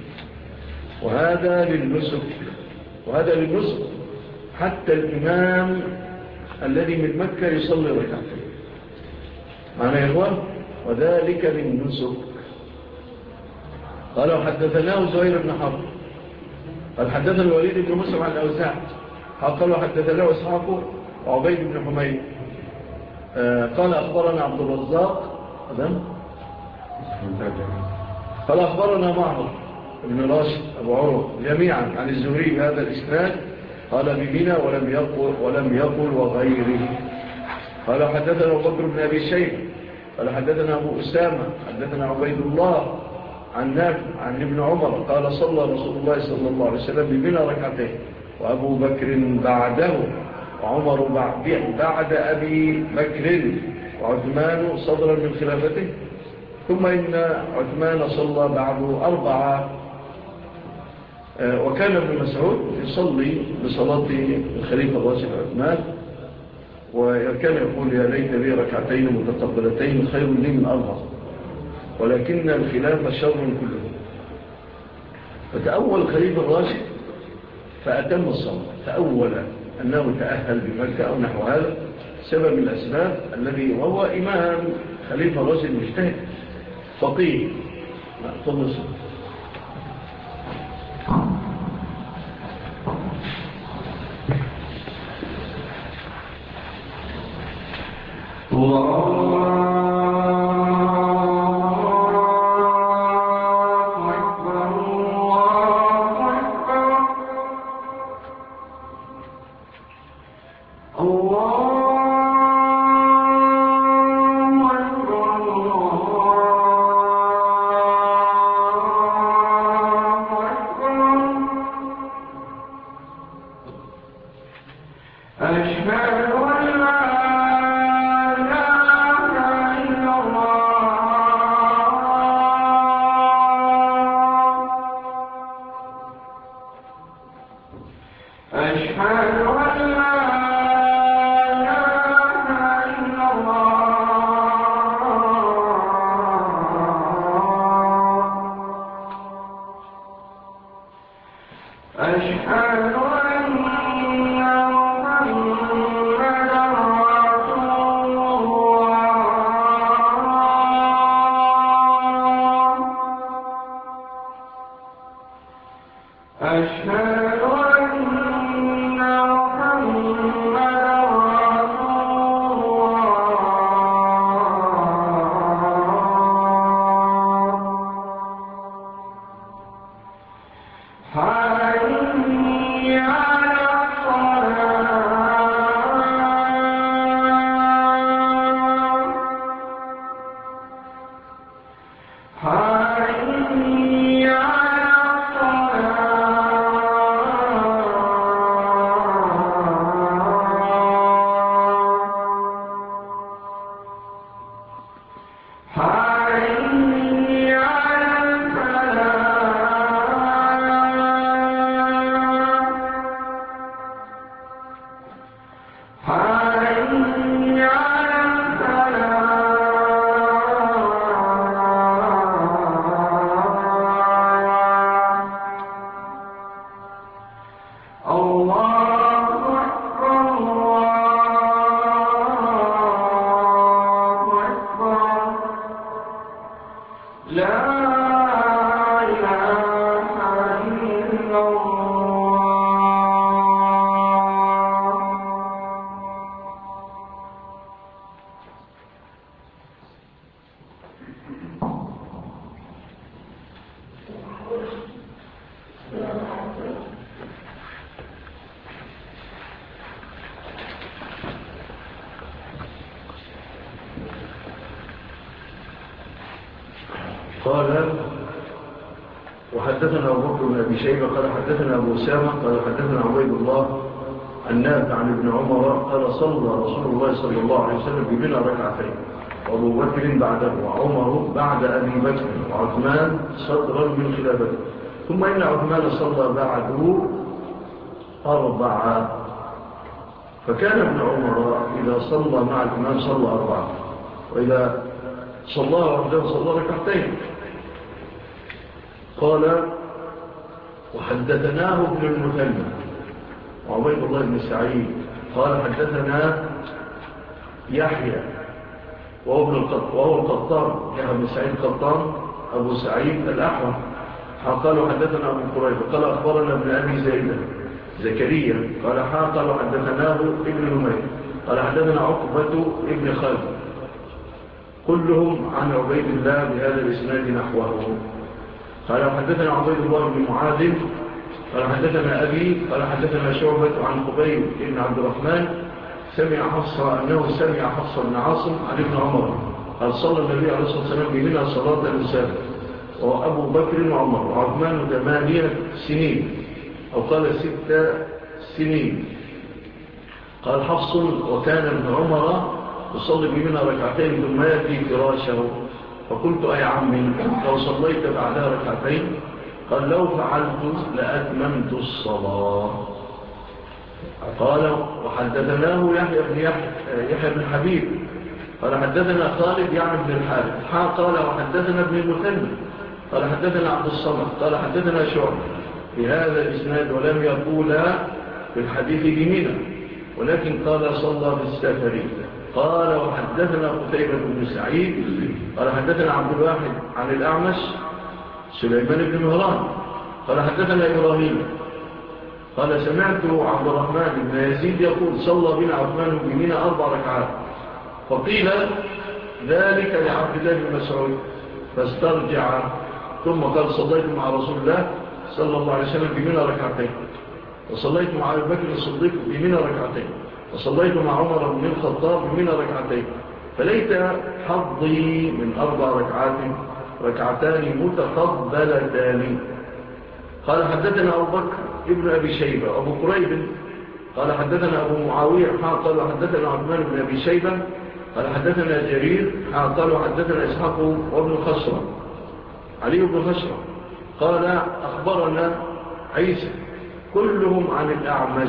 وهذا للنسك حتى الإمام الذي من مكة يصلي ركعتين. معنى يا إخوان وذلك للنسك. قال وحدثناه زهير بن حرب قال حدثنا الوليد بن مسلم عن الأوزاع قال وحدثناه إسحاق وعبيد بن حميد قال أخبرنا عبد الرزاق قال أخبرنا معمر بن راشد أبو عروة جميعا عن الزهري بهذا الإسناد قال بمنى ولم يقل وغيره. قال حدثنا أبو بكر بن أبي شيبة قال حدثنا أبو أسامة حدثنا عبيد الله عن نافع عن ابن عمر قال صلى رسول الله صلى الله عليه وسلم بمنى ركعتين وأبو بكر بعده وعمر بعد أبي بكر وعثمان صدرا من خلافته ثم إن عثمان صلى بعد 4. وكان ابن مسعود يصلي بصلاة الخليفة الراشد عثمان وكان يقول يا ليت لي ركعتين متقبلتين خير لي من 4 ولكن الخلافة شر كله. فتأول الخليفة الراشد فأتم الصلاة تأول أنه تأهل بمكة أو نحو هذا سبب من الأسباب الذي وهو إمام خليفة الراشد مجتهد فقيه. تفضل قال وحدثنا أبو بكر بن أبي شيبة قال حدثنا أبو أسامة قال حدثنا عبيد الله عن نافع عن ابن عمر قال صلى رسول الله صلى الله عليه وسلم بمنى ركعتين وأبو بكر بعده وعمر بعد أبي بكر وعثمان صدرا من خلافته. ثم إن عثمان صلى بعده 4، فكان ابن عمر إذا صلى مع الإمام صلى 4، وإذا صلى وحده صلى ركعتين. قال وحدثناه ابن المثنى وعبيد الله بن سعيد قال حدثنا يحيى وهو القطان، يحيى بن سعيد القطان أبو سعيد الأحوى. قالوا حدثنا أبو قريب قال أخبرنا ابن أبي زيد زكريا قال قالوا حدثناه ابن نمير قال حدثنا عقبة ابن خالد، كلهم عن عبيد الله بهذا الإسناد نحوه. قال حدثنا عبيد الله بن معاذ قال حدثنا أبي قال حدثنا شعبة عن خبيب بن عبد الرحمن سمع حفصة أنه سمع حفصة بن عاصم عن ابن عمر قال صلى النبي عليه الصلاة والسلام بمنى صلاة المسافر وأبو بكر وعمر وعثمان 8 سنين أو قال 6 سنين. قال حفص وكان ابن عمر يصلي بمنى ركعتين ثم يأتي فراشه، فقلت أي عمي لو صليت بعدها ركعتين؟ قال لو فعلت لأتممت الصلاة. قال وحدثناه يحيى بن حبيب قال حدثنا خالد يعني بن الحارث قال وحدثنا ابن المثنى قال حدثنا عبد الصمد قال حدثنا شعبة بهذا الإسناد ولم يقول في الحديث بمنى ولكن قال صلى في السفر. قال وحدثنا قتيبة بن سعيد قال حدثنا عبد الواحد عن الأعمش سليمان بن مهران قال حدثنا إبراهيم قال سمعت عبد الرحمن بن يزيد يقول صلى بنا عثمان بمنى 4 ركعات، فقيل ذلك لعبد الله بن مسعود فاسترجع، ثم قال صليت مع رسول الله صلى الله عليه وسلم بمنى ركعتين، وصليت مع أبي بكر الصديق بمنى ركعتين، وصليت مع عمر بن الخطاب بمنى ركعتين، فليت حظي من 4 ركعات ركعتان متقبلتان. قال حدثنا أبو بكر ابن أبي شيبة أبو قريب قال حدثنا أبو معاوية قال حدثنا عثمان بن أبي شيبة قال حدثنا جرير قال حدثنا إسحاق وابن خشرة علي بن خشرة قال أخبرنا عيسى كلهم عن الأعمش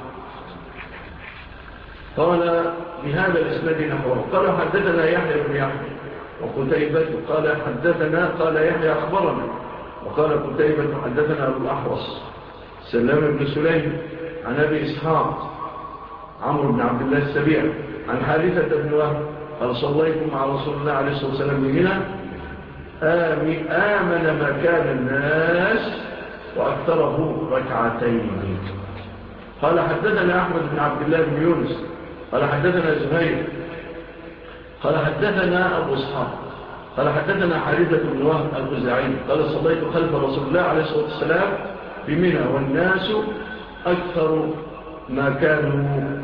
قال بهذا الإسناد نحوه. قال حدثنا يحيى بن يحيى وقتيبة قال حدثنا قال يحيى أخبرنا وقال قتيبة حدثنا أبو الأحوص سلام بن سليم عن أبي إسحاق عمرو بن عبد الله السبيع عن حارثة بن وهب قال صليت مع رسول الله عليه الصلاة والسلام بمنى آمن ما كان الناس وأكثره ركعتين. قال حدثنا أحمد بن عبد الله بن يونس قال حدثنا زهير قال حدثنا أبو إسحاق قال حدثنا حارثة بن وهب الخزاعي قال صليت خلف رسول الله عليه الصلاة والسلام بمنى والناس أكثر ما كانوا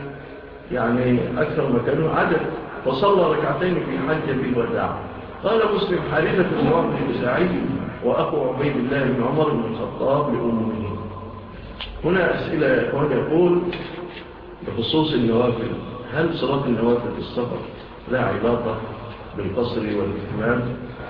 عدد، وصلى ركعتين في حجة الوداع. قال مسلم حارثة بن وهب الخزاعي وأخو عبيد الله بن عمر بن الخطاب لأمه. هنا أسئلة يا إخوان يقول بخصوص النوافل، هل صلاة النوافل في السفر لا علاقة بالقصر والإتمام؟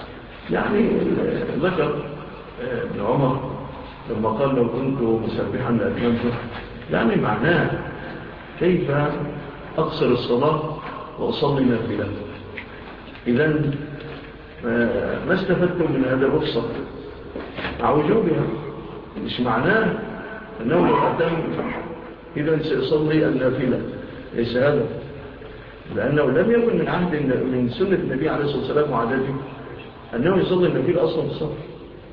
ذكر ابن عمر لما قال لو كنت مسبحا لأتممته، معناه كيف أقصر الصلاة وأصلي نافلة. إذن ما استفدتم من هذا الرخصة مع وجوبها؟ مش معناه أنه لو أتم إذن سيصلي النافلة، ليس هذا، لأنه لم يكن من سنة النبي عليه الصلاة والسلام وعادته أنه يصلي النافلة أصلا في الصف،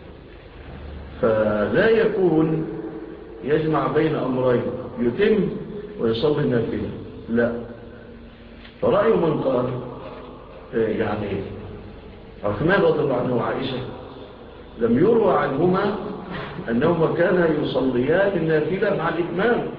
فلا يكون يجمع بين أمرين يتم ويصلي النافلة، لا. فرأي من قال عثمان رضي الله عنه وعائشة لم يروى عنهما أنهما كانا يصليان النافلة مع الإتمام،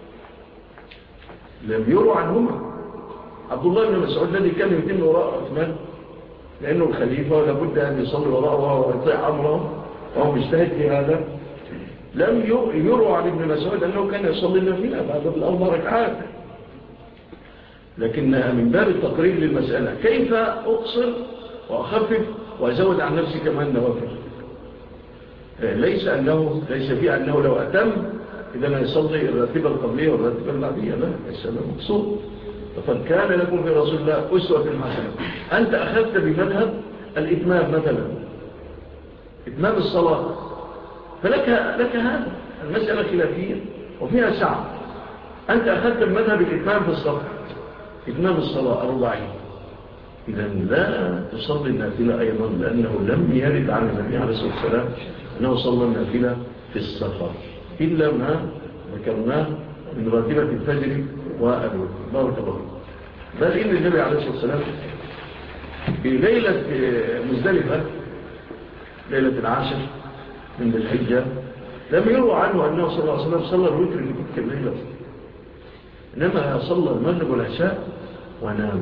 لم يروى عنهما. عبد الله بن مسعود الذي كان يتم وراء عثمان لأنه الخليفة ولابد أن يصلي وراءه ويطيع أمره وهو مجتهد في هذا، لم يروى عن ابن مسعود أنه كان يصلي النافلة بعد ال4 ركعات. لكن من باب التقريب للمسألة كيف أقصر وأخفف وأزود عن نفسي كمان نوافل. ليس فيه أنه لو أتم إذا يصلي الراتبة القبلية والراتبة البعدية، لا، ليس هذا مقصود. فقد كان لكم في رسول الله أسوة حسنة. أنت أخذت بمذهب الإتمام مثلا، إتمام الصلاة، فلك هذا، المسألة خلافية وفيها سعة. أنت أخذت بمذهب الإتمام في الصلاة، إتمام الصلاة 40، إذا لا تصلي النافلة أيضا، لأنه لم يرد عن النبي عليه الصلاة والسلام أنه صلى النافلة في السفر إلا ما ذكرناه من راتبة الفجر والوتر. بارك الله. بل إن النبي عليه الصلاة والسلام في ليلة مزدلفة، ليلة العاشر من الحجة، لم يروى عنه أنه صلى الله عليه وسلم صلى الوتر في تلك الليلة، إنما صلى المغرب والعشاء ونام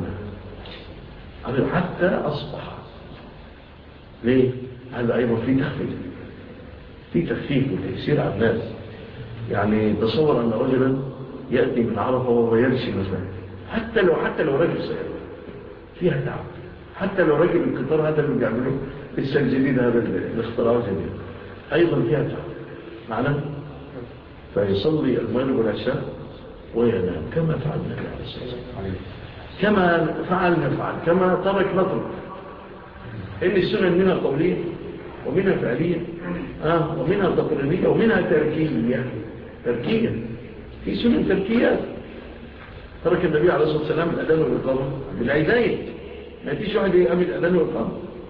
حتى أصبح. ليه؟ هذا أيضا في تخفيف وتيسير على الناس. يعني تصور أن رجلا يأتي من عرفة وهو يمشي مثلا، حتى لو رجل سيارة فيها تعب، حتى لو رجل القطار هذا اللي بيعملوه لسه الجديد، هذا الاختراع الجديد أيضا فيها تعب معنا، فيصلي المغرب والعشاء وينام كما فعل النبي عليه الصلاة والسلام، كما نفعل، كما ترك نترك. إن السنن منها قولية ومنها فعلية، ومنها تقريرية ومنها تركية. في سنن تركيات ترك النبي عليه الصلاة والسلام الأذان والإقامة بالعيدين، ما فيش واحد يقام الأذان والإقامة.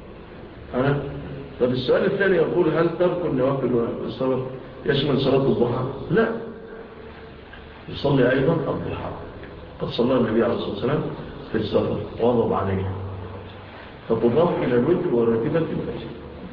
طب السؤال الثاني يقول هل ترك النوافل والصلاة يشمل صلاة الضحى؟ لا، يصلي أيضا الضحى. قد صلى النبي عليه الصلاة والسلام في السفر واظب عليه، فتضاف إلى الوتر وراتبة الفجر.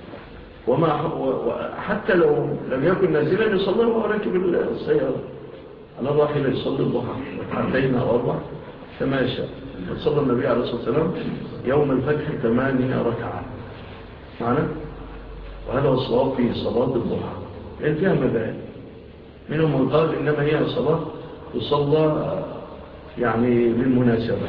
حتى لو لم يكن نازلا يصلي وهو راكب السيارة على الراحلة، يصلي الضحى ركعتين أو 4 كما يشاء. قد صلى النبي عليه الصلاة والسلام يوم الفتح 8 ركعات معنا، وهذا هو الصواب في صلاة الضحى، لأن فيها مبادئ. منهم من قال إنما هي صلاة تصلى يعني للمناسبة،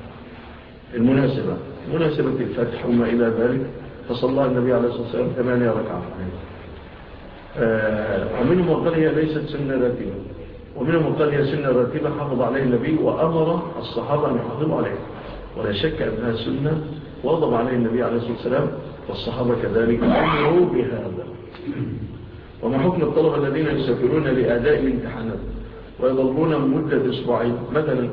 مناسبة الفتح وما إلى ذلك، فصلى النبي عليه الصلاة والسلام 8 ركعات. ومنهم من قال هي ليست سنة راتبة، ومنهم من قال هي سنة راتبة حافظ عليه النبي وأمر الصحابة أن يحافظوا عليه، ولا شك أنها سنة وضب عليه النبي عليه الصلاة والسلام، والصحابة كذلك أمروا بهذا. وما حكم الطلبة الذين يسافرون لأداء الامتحانات ويظلون مدة أسبوعين مثلا؟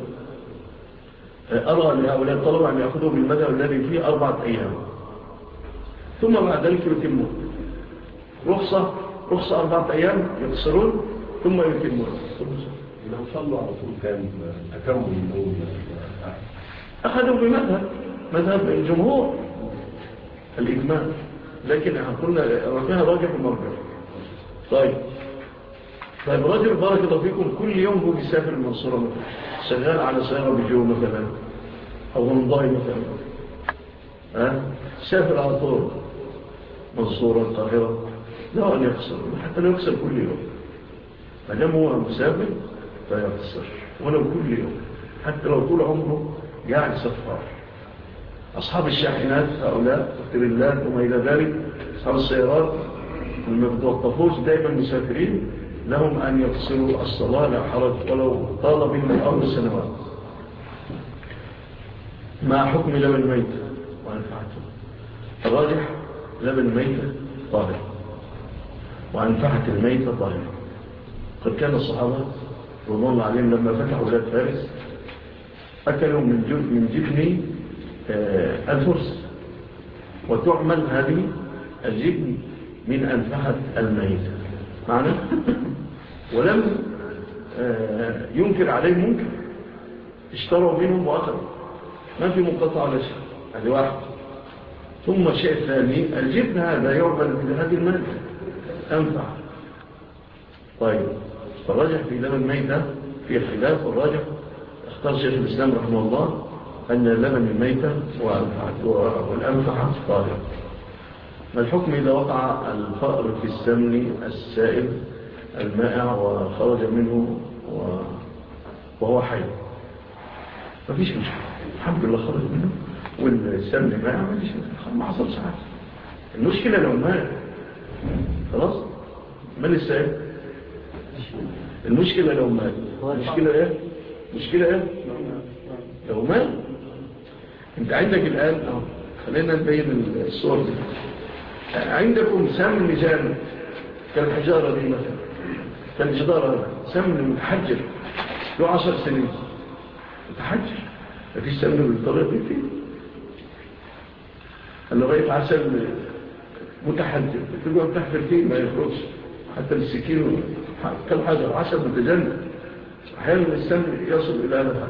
أرى لهؤلاء الطلبة أن يأخذوا بالمذهب الذي فيه 4 أيام ثم بعد ذلك يتمون. رخصة 4 أيام يقصرون ثم يتمون. لو صلوا على طول كان أتموا النوم، أخذوا بمذهب الجمهور الإجماع، لكن قلنا فيها راجع ومرجع. طيب راجل بارك الله فيكم كل يوم هو بيسافر المنصورة مثلا، شغال على سيارة بجو مثلا أو هنداي مثلا، سافر على طول منصورة القاهرة، لا أن يقصر، حتى لو يقصر كل يوم، ما دام هو مسافر فيقصر ولو كل يوم، حتى لو طول عمره قاعد سفار. أصحاب الشاحنات هؤلاء التريلات وما إلى ذلك، أصحاب السيارات المتوقفوش دائما مسافرين، لهم أن يقصروا الصلاة لا حرج ولو طال بهم الأمر سنوات. مع حكم لبن ميتة وأنفعته، الراجح لبن ميتة طاهر وأنفعت الميتة طاهر. قد كان الصحابة رضوان الله عليهم لما فتحوا بلاد فارس أكلوا من جبن الفرس، وتعمل هذه الجبن من أنفعت الميتة معنا، ولم ينكر عليه منكر، اشتروا منهم وأخذوا، ما في مقاطعة ولا شيء. هذه واحد. ثم الشيء الثاني الجبن هذا يعمل من هذه المادة أنفع. طيب فالراجح في لبن الميتة في خلاف، والراجح اختار شيخ الإسلام رحمه الله أن لبن الميتة والأنفع طاهر. ما الحكم إذا وقع الفأر في السمن السائل المائع وخرج منه وهو حي؟ مفيش مشكلة، الحمد لله خرج منه والسمن ما مفيش مشكلة، ما حصلش حاجة. المشكلة لو مات خلاص، من السائل؟ المشكلة لو مات. المشكلة ايه؟ مشكلة ايه؟ لو مات. انت عندك الآن خلينا نبين الصور دي. عندكم سمن جامد كالحجارة دي مثلا، كالجدار، سمن متحجر له 10 سنين متحجر، مفيش سمن بالطريقة دي فيه. اللي رأيت عسل متحجر تقعد تحفر فيه ما يخرجش، حتى السكين كالحجر، عسل متجنب، أحيانا السمن يصل إلى هذا.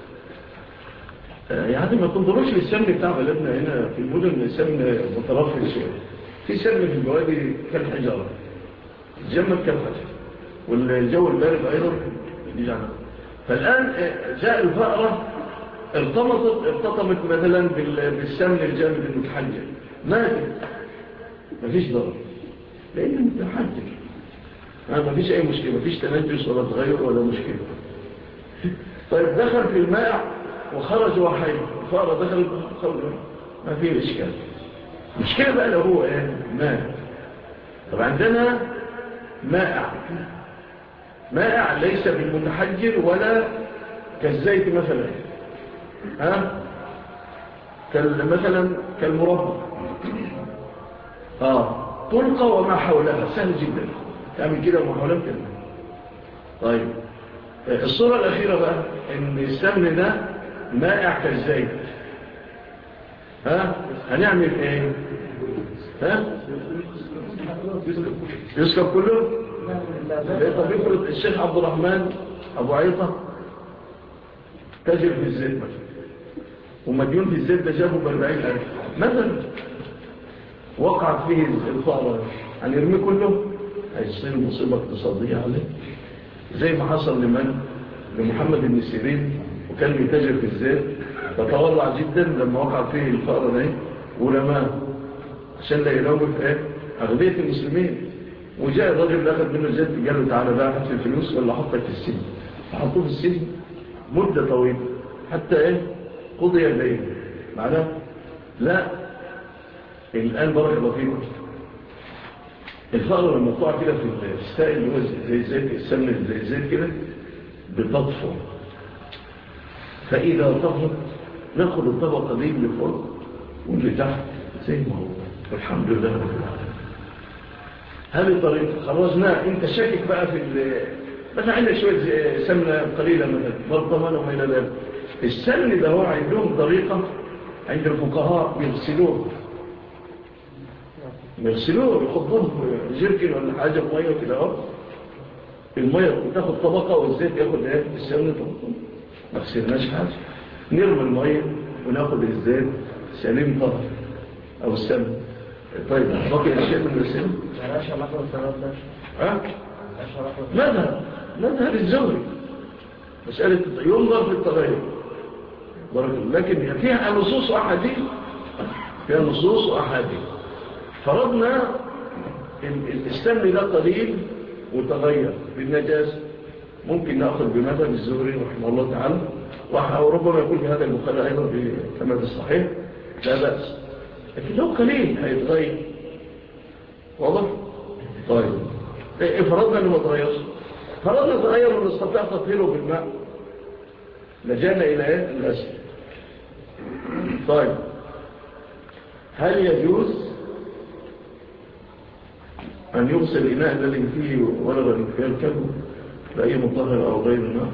يعني ما تنظروش للسمن بتاع بلدنا هنا في المدن، السمن مترفع شوية. في سمن في البوادي كالحجارة، جمد كالحجر، والجو البارد أيضا يجعله. فالآن جاء الفأرة ارتطمت مثلا بالسمن الجامد المتحجر، ماتت، مفيش ضرر لأنه متحجر، مفيش أي مشكلة، مفيش تنجس ولا تغير ولا مشكلة. طيب دخل في الماء وخرج وحي، الفأرة دخلت وخرج، ما فيه إشكال. مشكلة بقى لو هو ماء. طب عندنا مائع ليس بالمتحجر ولا كالزيت مثلا، مثلا كالمربى، تلقى وما حولها، سهل جدا تعمل كده وما حولها كده. طيب الصورة الأخيرة بقى إن السمن ده مائع كالزيت، هنعمل ايه؟ يسكب كله؟ طب يفرض الشيخ عبد الرحمن أبو عيطة تاجر في الزيت مثلا، ومديون في الزيت ده جابه ب40,000 مثلا، وقعت فيه الفأرة، هنرميه كله؟ هيصير مصيبة اقتصادية عليه، زي ما حصل لمحمد بن سيرين، وكان بيتاجر في الزيت، فتورع جدا لما وقعت فيه الفأرة ده ورماه عشان لا يروج أغذية المسلمين. وجاء الرجل اللي أخذ منه الزيت قال له تعالى بقى حط الفلوس ولا حطك في السجن. فحطوه في السجن مدة طويلة حتى قضي الليل. معناه لا، الآن بارك الله فيكم، الفأرة لما تقع كده في السائل اللي هو زي الزيت، السمن زي الزيت كده بتطفو، فإذا طفت ناخد الطبقة دي اللي فوق واللي تحت زي ما هو، والحمد لله رب العالمين. هذه طريقة خرجنا. انت شاكك بقى في مثلا عندك شوية سمنة قليلة مثلا برطمان وما إلى ذلك، السمن ده هو عندهم طريقة عند الفقهاء يغسلوه يخضوه جركن ولا حاجة بمية كده، المية تاخد طبقة والزيت ياخد السمن طبقة، ما غسلناش حاجة، نرمي المية وناخد الزيت سليم طبق أو السمن. طيب باقي الشيء من السمن ماذا الزهري مسألة ينظر في التغير، لكن فيها نصوص وأحاديث. فرضنا السمن ده قليل وتغير بالنجاسة، ممكن نأخذ بمثل الزهري رحمه الله تعالى، وربما يكون في هذا المخالة أيضا كما في الصحيح، لا بأس. لكن لو قليل هيتغير، واضح؟ طيب فرضنا أنه ما تغيرش، فرضنا تغير ونستطيع تطهيره بالماء، لجانا إلى الأسل. طيب هل يجوز أن يغسل الإناء الذي فيه ولغ فيه الكلب بأي مطهر أو غير الماء؟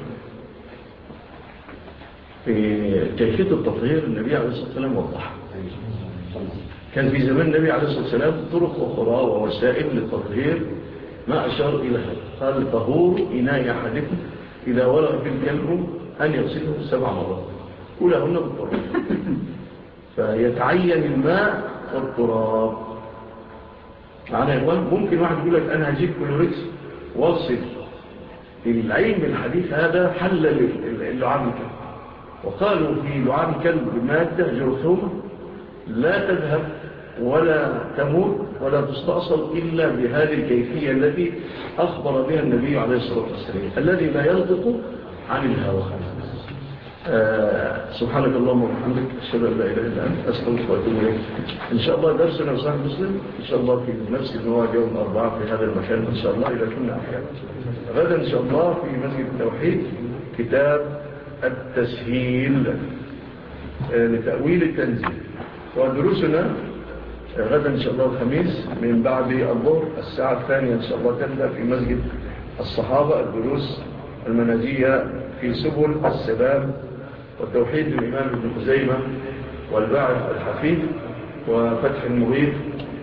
في كيفية التطهير النبي عليه الصلاة والسلام وضح، كان في زمان النبي عليه الصلاة والسلام طرق أخرى ووسائل للتطهير ما أشار إلى هذا. قال طهور إناء أحدكم إذا ولغ فيه الكلب أن يغسله 7 مرات أولاهن بالتراب، فيتعين الماء والتراب. معنا يا إخوان، ممكن واحد يقول لك أنا هجيب كلوريكس واغسل. العلم الحديث هذا حلل اللعاب الكلب، وقالوا في لعاب الكلب مادة جرثومة لا تذهب ولا تموت ولا تستأصل إلا بهذه الكيفية التي أخبر بها النبي عليه الصلاة والسلام، الذي لا ينطق عن الهوى. سبحانك اللهم وبحمدك أشهد أن لا إله إلا أنت أستغفرك وأتوب إليك. إن شاء الله درسنا في صحيح مسلم إن شاء الله في نفس الموعد يوم الأربعاء في هذا المكان إن شاء الله إذا كنا أحيانا. غدا إن شاء الله في مسجد التوحيد كتاب التسهيل لتأويل التنزيل. ودروسنا غدا إن شاء الله الخميس من بعد الظهر الساعة الثانية إن شاء الله تبدأ في مسجد الصحابة الدروس المنهجية في سبل السلام والتوحيد للإمام ابن خزيمة والباعث الحفيد وفتح المغيث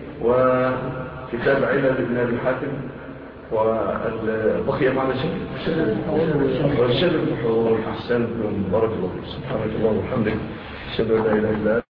وكتاب علل ابن أبي حاتم والبقية معنا شيء والشرف الحور أحسن بارك الله فيك. سبحانك اللهم وبحمدك أشهد أن لا إله إلا أنت